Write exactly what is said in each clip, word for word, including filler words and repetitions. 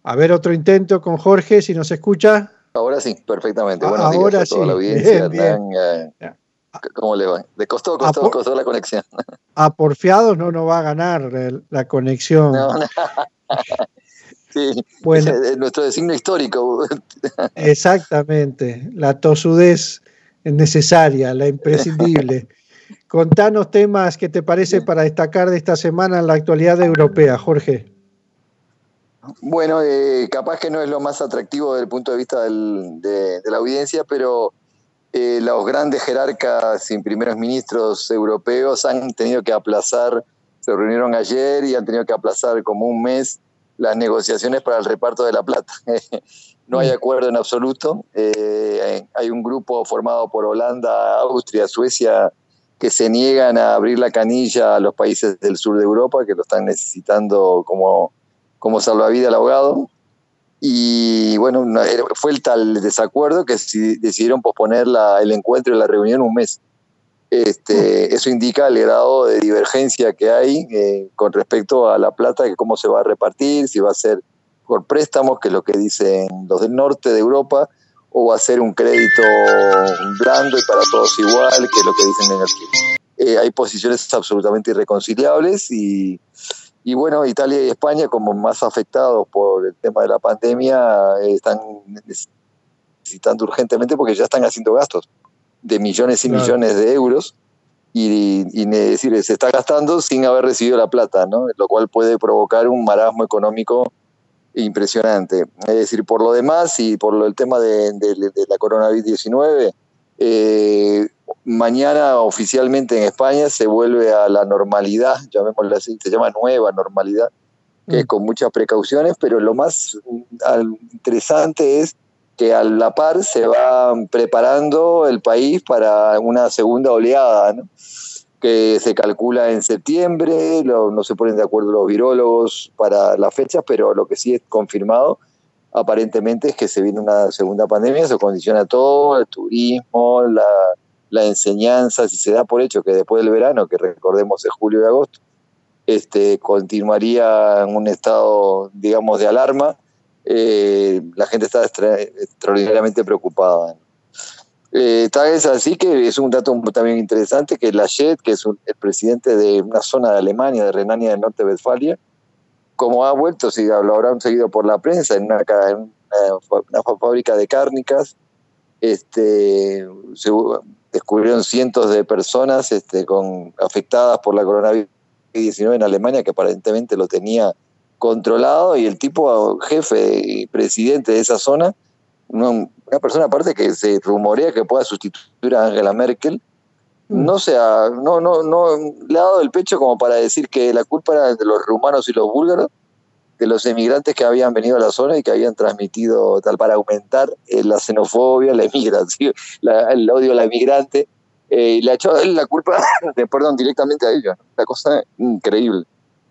A ver, otro intento con Jorge, si nos escucha. Ahora sí, perfectamente. A Buenos días ahora a toda sí, la audiencia. bien, Hernán, bien. eh, ¿cómo le va? Le costó, A, costó, por, costó la conexión. a porfiados no nos va a ganar el, la conexión. No, no, sí, ese Bueno, es nuestro designio histórico. exactamente, la tosudez necesaria, la imprescindible. Contanos temas que te parece para destacar de esta semana en la actualidad europea, Jorge. Bueno, eh, capaz que no es lo más atractivo desde el punto de vista del, de, de la audiencia, pero eh, los grandes jerarcas y primeros ministros europeos han tenido que aplazar, se reunieron ayer y han tenido que aplazar como un mes las negociaciones para el reparto de la plata. No hay acuerdo en absoluto. Eh, hay un grupo formado por Holanda, Austria, Suecia, que se niegan a abrir la canilla a los países del sur de Europa, que lo están necesitando como, como salvavidas al ahogado. Y bueno, fue el tal desacuerdo que decidieron posponer la, el encuentro y la reunión un mes. Este, eso indica el grado de divergencia que hay eh, con respecto a la plata, que cómo se va a repartir, si va a ser por préstamos, que es lo que dicen los del norte de Europa, o va a ser un crédito blando y para todos igual, que es lo que dicen en el eh, hay posiciones absolutamente irreconciliables y Y bueno, Italia y España, como más afectados por el tema de la pandemia, eh, están necesitando urgentemente porque ya están haciendo gastos de millones y claro. millones de euros y, y, y decir, se está gastando sin haber recibido la plata, ¿no? Lo cual puede provocar un marasmo económico impresionante. Es decir, por lo demás y por lo, el tema de, de, de la coronavirus diecinueve, eh, mañana oficialmente en España se vuelve a la normalidad, llamémosla así, se llama nueva normalidad, que es con muchas precauciones, pero lo más interesante es que a la par se va preparando el país para una segunda oleada, ¿no? Que se calcula en septiembre, lo, no se ponen de acuerdo los virólogos para las fechas, pero lo que sí es confirmado aparentemente es que se viene una segunda pandemia, eso condiciona todo, el turismo, la, la enseñanza, si se da por hecho que después del verano, que recordemos es julio y agosto, este, continuaría en un estado, digamos, de alarma, eh, la gente está extra, extraordinariamente preocupada. Eh, tal vez así que es un dato también interesante que Laschet, que es un, el presidente de una zona de Alemania, de Renania del Norte-Westfalia, como ha vuelto, si lo habrán seguido por la prensa, en una, en una, una fábrica de cárnicas, este, se descubrieron cientos de personas este, con, afectadas por la coronavirus diecinueve en Alemania, que aparentemente lo tenía controlado, y el tipo jefe y presidente de esa zona, una, una persona aparte que se rumorea que pueda sustituir a Angela Merkel, no sea, no, no, no le ha dado el pecho como para decir que la culpa era de los rumanos y los búlgaros, de los emigrantes que habían venido a la zona y que habían transmitido tal para aumentar eh, la xenofobia, la emigración, la, el odio a la emigrante, eh, y le ha echado a él la culpa, de, perdón, directamente a ellos. Una cosa increíble.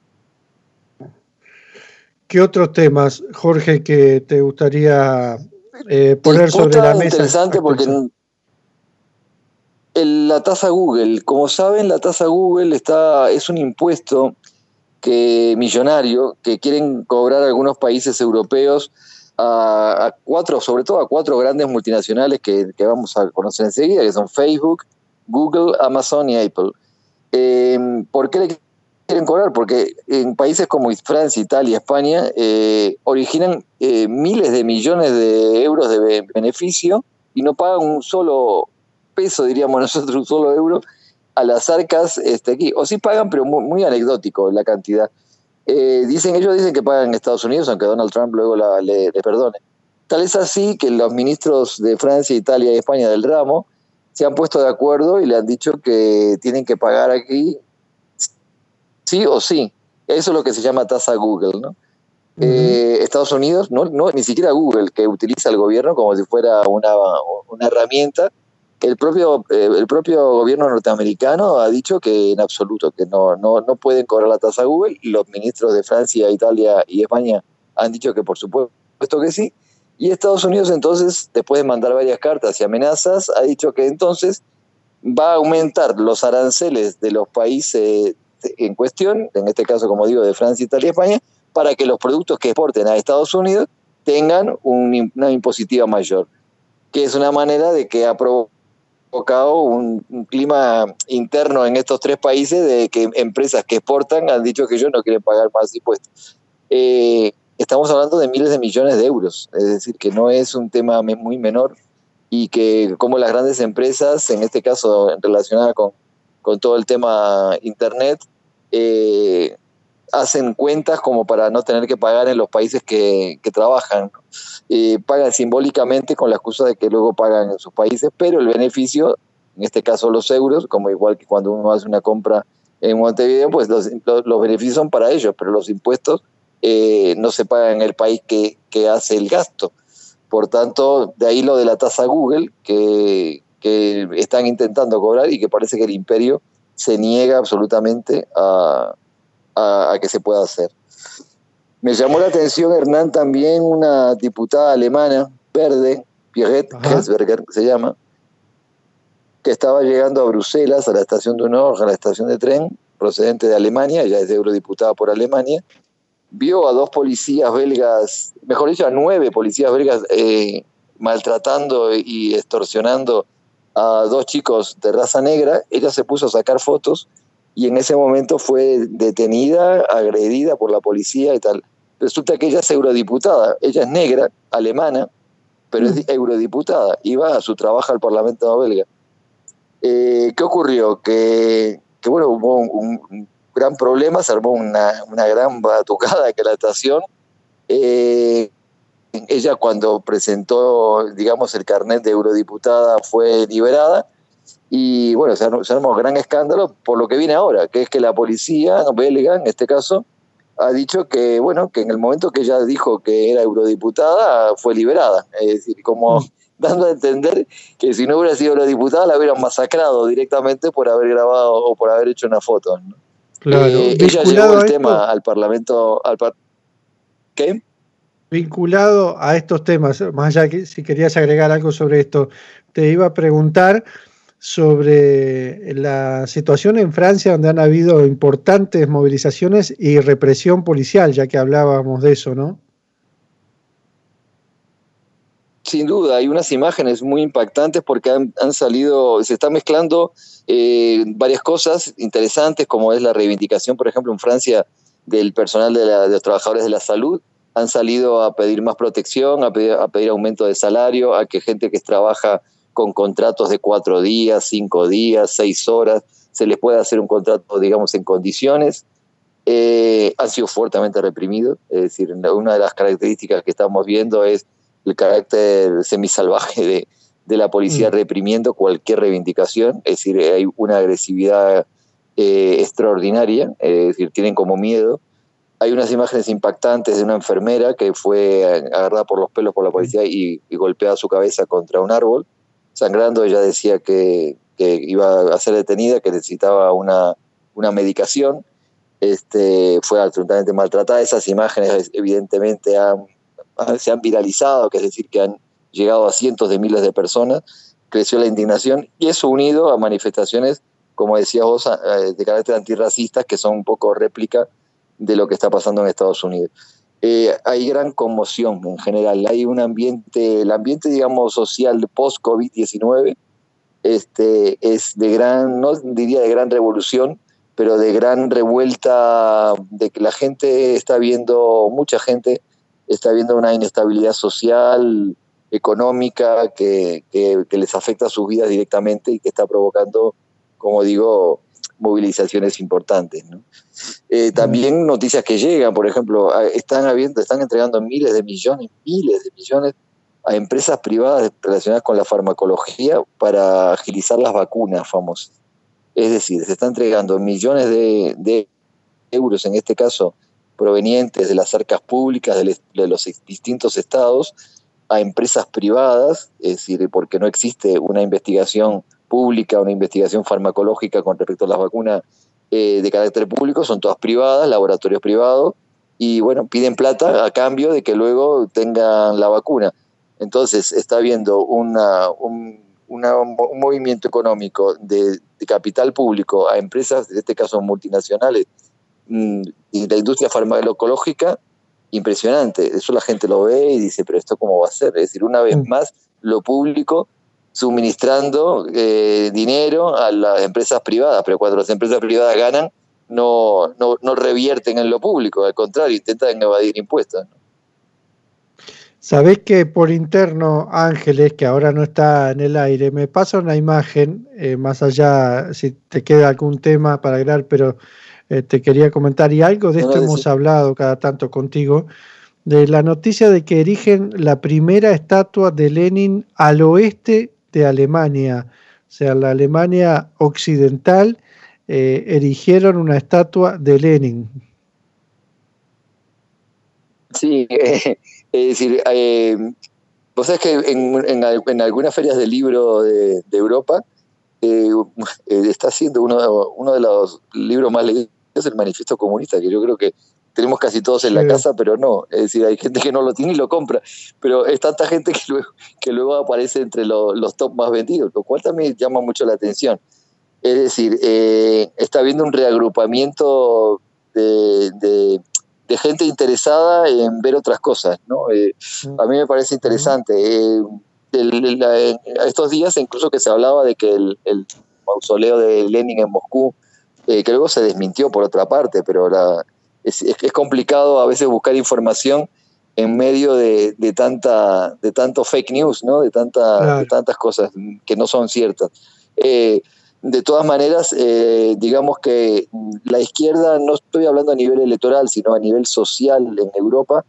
¿Qué otros temas, Jorge, que te gustaría eh, poner Disputa sobre la mesa? Interesante porque el, la tasa Google, como saben, la tasa Google está, es un impuesto que millonario que quieren cobrar algunos países europeos a, a cuatro, sobre todo a cuatro grandes multinacionales que, que vamos a conocer enseguida, que son Facebook, Google, Amazon y Apple. Eh, ¿Por qué le quieren cobrar? Porque en países como Francia, Italia, España eh, originan eh, miles de millones de euros de beneficio y no pagan un solo peso, diríamos nosotros, un solo euro a las arcas este, aquí. O sí pagan, pero muy, muy anecdótico la cantidad. Eh, dicen, ellos dicen que pagan en Estados Unidos, aunque Donald Trump luego la, le, le perdone. Tal es así que los ministros de Francia, Italia y España del ramo se han puesto de acuerdo y le han dicho que tienen que pagar aquí sí o sí. Eso es lo que se llama tasa Google, ¿no? Uh-huh. Eh, Estados Unidos, no, no, ni siquiera Google, que utiliza el gobierno como si fuera una, una herramienta. El propio, eh, el propio gobierno norteamericano ha dicho que en absoluto, que no, no, no pueden cobrar la tasa Google. Los ministros de Francia, Italia y España han dicho que por supuesto que sí. Y Estados Unidos entonces, después de mandar varias cartas y amenazas, ha dicho que entonces va a aumentar los aranceles de los países en cuestión, en este caso, como digo, de Francia, Italia y España, para que los productos que exporten a Estados Unidos tengan un, una impositiva mayor, que es una manera de que ha provocado un, un clima interno en estos tres países de que empresas que exportan han dicho que ellos no quieren pagar más impuestos. Eh, estamos hablando de miles de millones de euros, es decir, que no es un tema muy menor, y que como las grandes empresas, en este caso relacionadas con, con todo el tema Internet, eh, hacen cuentas como para no tener que pagar en los países que, que trabajan. Eh, pagan simbólicamente con la excusa de que luego pagan en sus países, pero el beneficio, en este caso los euros, como igual que cuando uno hace una compra en Montevideo, pues los, los, los beneficios son para ellos, pero los impuestos eh, no se pagan en el país que, que hace el gasto. Por tanto, de ahí lo de la tasa Google, que, que están intentando cobrar y que parece que el imperio se niega absolutamente a A, a que se pueda hacer. Me llamó la atención, Hernán, también una diputada alemana, verde, Pierrette Herzberger, se llama, que estaba llegando a Bruselas, a la estación de Honor, a la estación de tren, procedente de Alemania, ella es eurodiputada por Alemania, vio a dos policías belgas, mejor dicho, a nueve policías belgas eh, maltratando y extorsionando a dos chicos de raza negra. Ella se puso a sacar fotos y en ese momento fue detenida, agredida por la policía y tal. Resulta que ella es eurodiputada, ella es negra, alemana, pero mm. es eurodiputada, iba a su trabajo al Parlamento belga. Eh, ¿Qué ocurrió? Que, que bueno, hubo un, un gran problema, se armó una, una gran batucada que la estación. Eh, ella cuando presentó, digamos, el carnet de eurodiputada fue liberada. Y bueno, se armó, se armó gran escándalo por lo que viene ahora, que es que la policía belga, en este caso, ha dicho que, bueno, que en el momento que ella dijo que era eurodiputada, fue liberada. Es decir, como mm. dando a entender que si no hubiera sido eurodiputada, la hubieran masacrado directamente por haber grabado o por haber hecho una foto, ¿no? Claro. Eh, ella llevó el tema al Parlamento... Al par... ¿Qué? Vinculado a estos temas, más allá que si querías agregar algo sobre esto, te iba a preguntar sobre la situación en Francia, donde han habido importantes movilizaciones y represión policial, ya que hablábamos de eso, ¿no? Sin duda, hay unas imágenes muy impactantes porque han, han salido, se están mezclando eh, varias cosas interesantes, como es la reivindicación, por ejemplo, en Francia, del personal de, la, de los trabajadores de la salud. Han salido a pedir más protección, a pedir, a pedir aumento de salario, a que gente que trabaja con contratos de cuatro días, cinco días, seis horas, se les puede hacer un contrato, digamos, en condiciones. Eh, han sido fuertemente reprimidos, es decir, una de las características que estamos viendo es el carácter semisalvaje de, de la policía mm. reprimiendo cualquier reivindicación, es decir, hay una agresividad eh, extraordinaria, es decir, tienen como miedo. Hay unas imágenes impactantes de una enfermera que fue agarrada por los pelos por la policía y, y golpeada su cabeza contra un árbol, sangrando. Ella decía que, que iba a ser detenida, que necesitaba una, una medicación. Este, fue absolutamente maltratada. Esas imágenes evidentemente han, se han viralizado, que es decir, que han llegado a cientos de miles de personas. Creció la indignación y eso unido a manifestaciones, como decías vos, de carácter antirracista, que son un poco réplica de lo que está pasando en Estados Unidos. Eh, hay gran conmoción en general, hay un ambiente, el ambiente, digamos, social post-COVID diecinueve este, es de gran, no diría de gran revolución, pero de gran revuelta, de que la gente está viendo, mucha gente está viendo una inestabilidad social, económica, que, que, que les afecta a sus vidas directamente y que está provocando, como digo, movilizaciones importantes, ¿no? Eh, también noticias que llegan, por ejemplo, están habiendo, están entregando miles de millones, miles de millones a empresas privadas relacionadas con la farmacología para agilizar las vacunas famosas. Es decir, se están entregando millones de, de euros, en este caso provenientes de las arcas públicas de, les, de los distintos estados, a empresas privadas, es decir, porque no existe una investigación pública, una investigación farmacológica con respecto a las vacunas eh, de carácter público, son todas privadas, laboratorios privados, y bueno, piden plata a cambio de que luego tengan la vacuna. Entonces está habiendo una, un, una, un movimiento económico de, de capital público a empresas, en este caso multinacionales, y la industria farmacológica, impresionante. Eso la gente lo ve y dice, pero ¿esto cómo va a ser? Es decir, una vez más, lo público suministrando eh, dinero a las empresas privadas, pero cuando las empresas privadas ganan, no, no, no revierten en lo público, al contrario, intentan evadir impuestos, ¿no? Sabés que por interno, Ángeles, que ahora no está en el aire, me pasa una imagen, eh, más allá, si te queda algún tema para agregar, pero eh, te quería comentar, y algo de No, esto no, hemos sí. hablado cada tanto contigo, de la noticia de que erigen la primera estatua de Lenin al oeste de Alemania, o sea, la Alemania occidental, eh, erigieron una estatua de Lenin. Sí, eh, es decir, eh, vos sabés que en, en, en algunas ferias de libro de, de Europa eh, eh, está siendo uno, uno de los libros más leídos, el Manifiesto Comunista, que yo creo que tenemos casi todos en Sí. la casa, pero no, es decir, hay gente que no lo tiene y lo compra, pero es tanta gente que luego, que luego aparece entre lo, los top más vendidos, lo cual también llama mucho la atención. Es decir, eh, está habiendo un reagrupamiento de, de, de gente interesada en ver otras cosas, ¿no? Eh, a mí me parece interesante. Eh, el, la, estos días incluso que se hablaba de que el, el mausoleo de Lenin en Moscú, eh, que luego se desmintió por otra parte, pero la, es, es, es complicado a veces buscar información en medio de, de, tanta, de tanto fake news, ¿no? De, tanta, claro. de tantas cosas que no son ciertas. Eh, De todas maneras, eh, digamos que la izquierda, no estoy hablando a nivel electoral, sino a nivel social en Europa,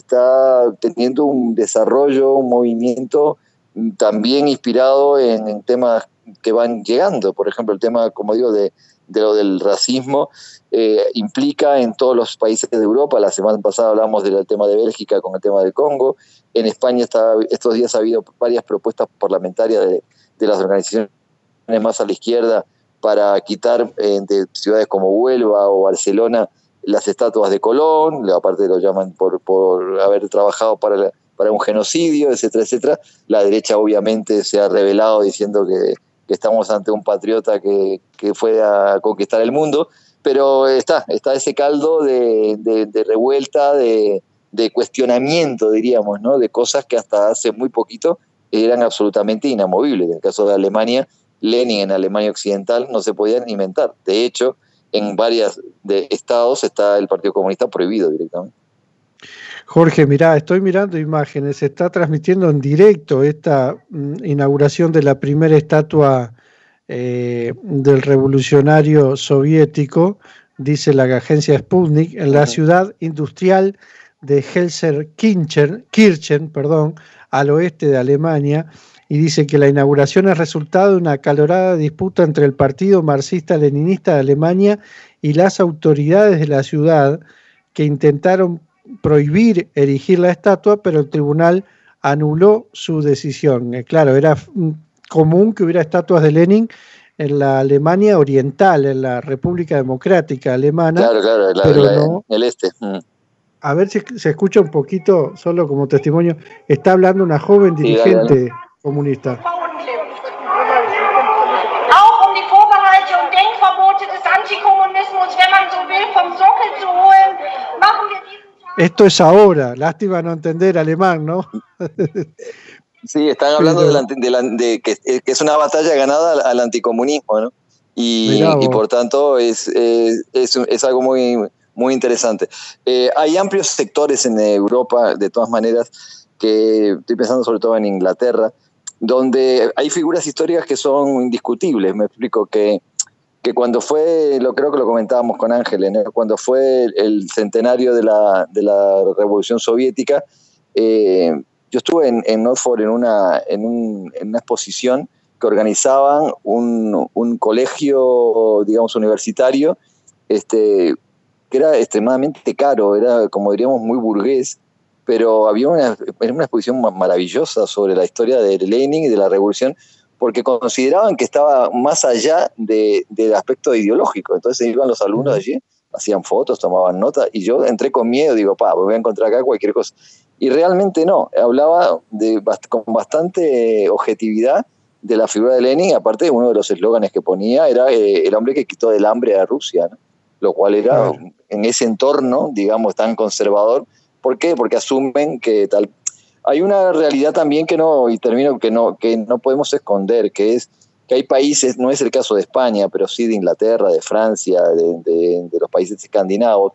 está teniendo un desarrollo, un movimiento también inspirado en, en temas que van llegando. Por ejemplo, el tema, como digo, de, de lo del racismo eh, implica en todos los países de Europa. La semana pasada hablamos del tema de Bélgica con el tema del Congo. En España está, estos días ha habido varias propuestas parlamentarias de, de las organizaciones más a la izquierda para quitar eh, de ciudades como Huelva o Barcelona las estatuas de Colón, aparte lo llaman por, por haber trabajado para, la, para un genocidio, etcétera, etcétera. La derecha obviamente se ha revelado diciendo que, que estamos ante un patriota que, que fue a conquistar el mundo, pero está, está ese caldo de, de, de revuelta, de, de cuestionamiento, diríamos, ¿no? De cosas que hasta hace muy poquito eran absolutamente inamovibles. En el caso de Alemania, Lenin en Alemania Occidental no se podían inventar. De hecho, en varios de estados está el Partido Comunista prohibido directamente. Jorge, mirá, estoy mirando imágenes, se está transmitiendo en directo esta mm, inauguración de la primera estatua eh, del revolucionario soviético, dice la agencia Sputnik, en la uh-huh. ciudad industrial de Gelsenkirchen, Kirchen, perdón, al oeste de Alemania. Y dice que la inauguración es resultado de una acalorada disputa entre el Partido Marxista-Leninista de Alemania y las autoridades de la ciudad, que intentaron prohibir erigir la estatua, pero el tribunal anuló su decisión. Eh, claro, era común que hubiera estatuas de Lenin en la Alemania oriental, en la República Democrática Alemana, claro, claro, la, pero la, no el este. Mm. A ver si se escucha un poquito, solo como testimonio. Está hablando una joven dirigente sí, dale, dale. comunista. Auch um die Vorbehalte und Denkverbote des Antikommunismus, wenn man so will, vom Sockel zu holen, machen wir diesen Tag. Esto es ahora, lástima no entender alemán, ¿no? Sí, están hablando Pero, de, la, de, la, de que, que es una batalla ganada al, al anticomunismo, ¿no? Y, y por tanto es, es, es, es algo muy, muy interesante. Eh, hay amplios sectores en Europa, de todas maneras, que estoy pensando sobre todo en Inglaterra, donde hay figuras históricas que son indiscutibles. Me explico que, que cuando fue, lo creo que lo comentábamos con Ángeles, ¿no? Cuando fue el centenario de la, de la Revolución Soviética, eh, yo estuve en, en Oxford en una, en, un, en una exposición que organizaban un, un colegio, digamos, universitario, este, que era extremadamente caro, era, como diríamos, muy burgués, pero había una, una exposición maravillosa sobre la historia de Lenin y de la revolución, porque consideraban que estaba más allá de, del aspecto ideológico. Entonces iban los alumnos allí, hacían fotos, tomaban notas, y yo entré con miedo, digo, pa, voy a encontrar acá cualquier cosa. Y realmente no, hablaba de, con bastante objetividad de la figura de Lenin. Aparte, uno de los eslóganes que ponía era eh, el hombre que quitó del hambre a Rusia, ¿no? lo cual era, Claro. en ese entorno, digamos, tan conservador. ¿Por qué? Porque asumen que tal... Hay una realidad también que no, y termino, que no, que no podemos esconder, que es que hay países, no es el caso de España, pero sí de Inglaterra, de Francia, de, de, de los países escandinavos,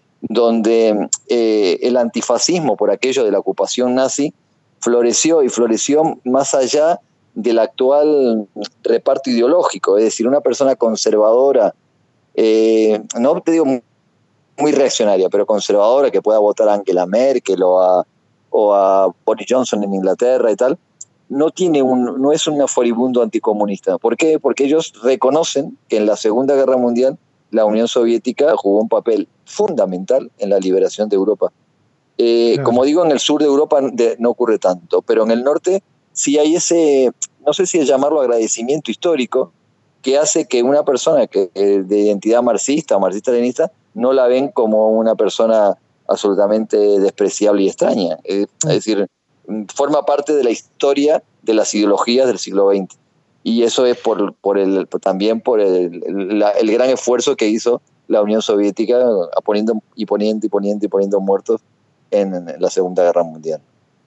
donde eh, el antifascismo por aquello de la ocupación nazi floreció y floreció más allá del actual reparto ideológico, es decir, una persona conservadora, eh, no te digo muy reaccionaria, pero conservadora, que pueda votar a Angela Merkel o a, o a Boris Johnson en Inglaterra y tal, no tiene un, no es un furibundo anticomunista. ¿Por qué? Porque ellos reconocen que en la Segunda Guerra Mundial la Unión Soviética jugó un papel fundamental en la liberación de Europa. Eh, Claro. Como digo, en el sur de Europa de, no ocurre tanto, pero en el norte sí hay ese, no sé si es llamarlo agradecimiento histórico, que hace que una persona que, eh, de identidad marxista o marxista-leninista no la ven como una persona absolutamente despreciable y extraña. Eh, es decir, forma parte de la historia de las ideologías del siglo veinte. Y eso es por, por el, también por el, el, la, el gran esfuerzo que hizo la Unión Soviética poniendo y poniendo y poniendo y poniendo muertos en, en la Segunda Guerra Mundial.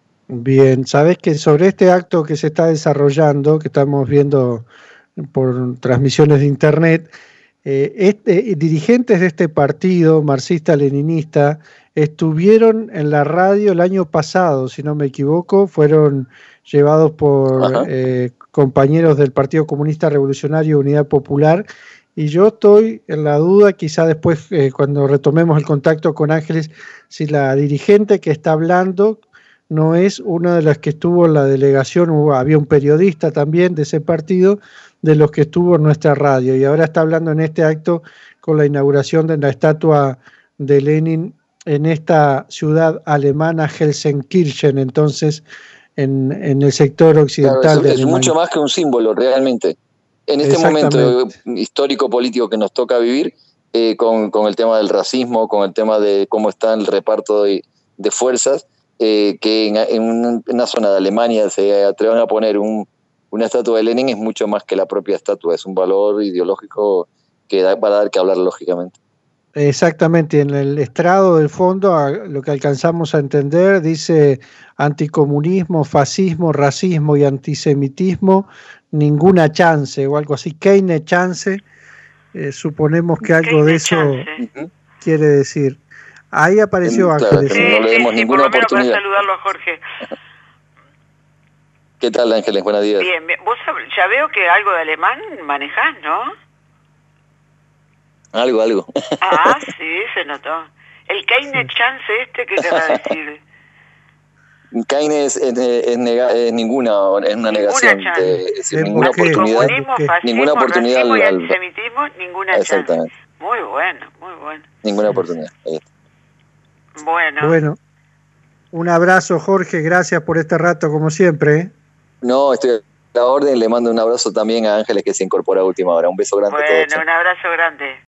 Bien, sabes que sobre este acto que se está desarrollando, que estamos viendo por transmisiones de internet, eh, este, dirigentes de este partido marxista-leninista estuvieron en la radio el año pasado, si no me equivoco, fueron llevados por eh, compañeros del Partido Comunista Revolucionario Unidad Popular, y yo estoy en la duda, quizá después eh, cuando retomemos el contacto con Ángeles, si la dirigente que está hablando no es una de las que estuvo en la delegación, hubo, había un periodista también de ese partido, de los que estuvo en nuestra radio, y ahora está hablando en este acto con la inauguración de la estatua de Lenin en esta ciudad alemana, Gelsenkirchen, entonces en, en el sector occidental. Claro, es, de es Alemania. mucho más que un símbolo, realmente. En este momento histórico-político que nos toca vivir, eh, con, con el tema del racismo, con el tema de cómo está el reparto de, de fuerzas, eh, que en, en una zona de Alemania se atrevan a poner un, una estatua de Lenin es mucho más que la propia estatua, es un valor ideológico que da, va a dar que hablar lógicamente. Exactamente, en el estrado del fondo, a lo que alcanzamos a entender, dice anticomunismo, fascismo, racismo y antisemitismo, ninguna chance o algo así, keine chance, eh, suponemos que algo de eso chance. Quiere decir. Ahí apareció en, claro, Ángeles. Que no le demos sí, sí, ninguna por lo menos oportunidad. para saludarlo a Jorge. ¿Qué tal, Ángeles? Buenos días. Bien, bien, vos ya veo que algo de alemán manejás, ¿no? Algo, algo. Ah, sí, se notó. El keine chance este, ¿qué querrá decir? Keine es, es, es, nega, es ninguna, es una ninguna negación, de, es decir, ninguna oportunidad, fascismo, ninguna oportunidad racismo al, y al, antisemitismo, ninguna exactamente. chance. Muy bueno, muy bueno. Ninguna oportunidad. Bueno. Bueno, un abrazo, Jorge, gracias por este rato como siempre. ¿eh? No, estoy a la orden, le mando un abrazo también a Ángeles que se incorpora a última hora. Un beso grande bueno, a todos. Bueno, un abrazo grande.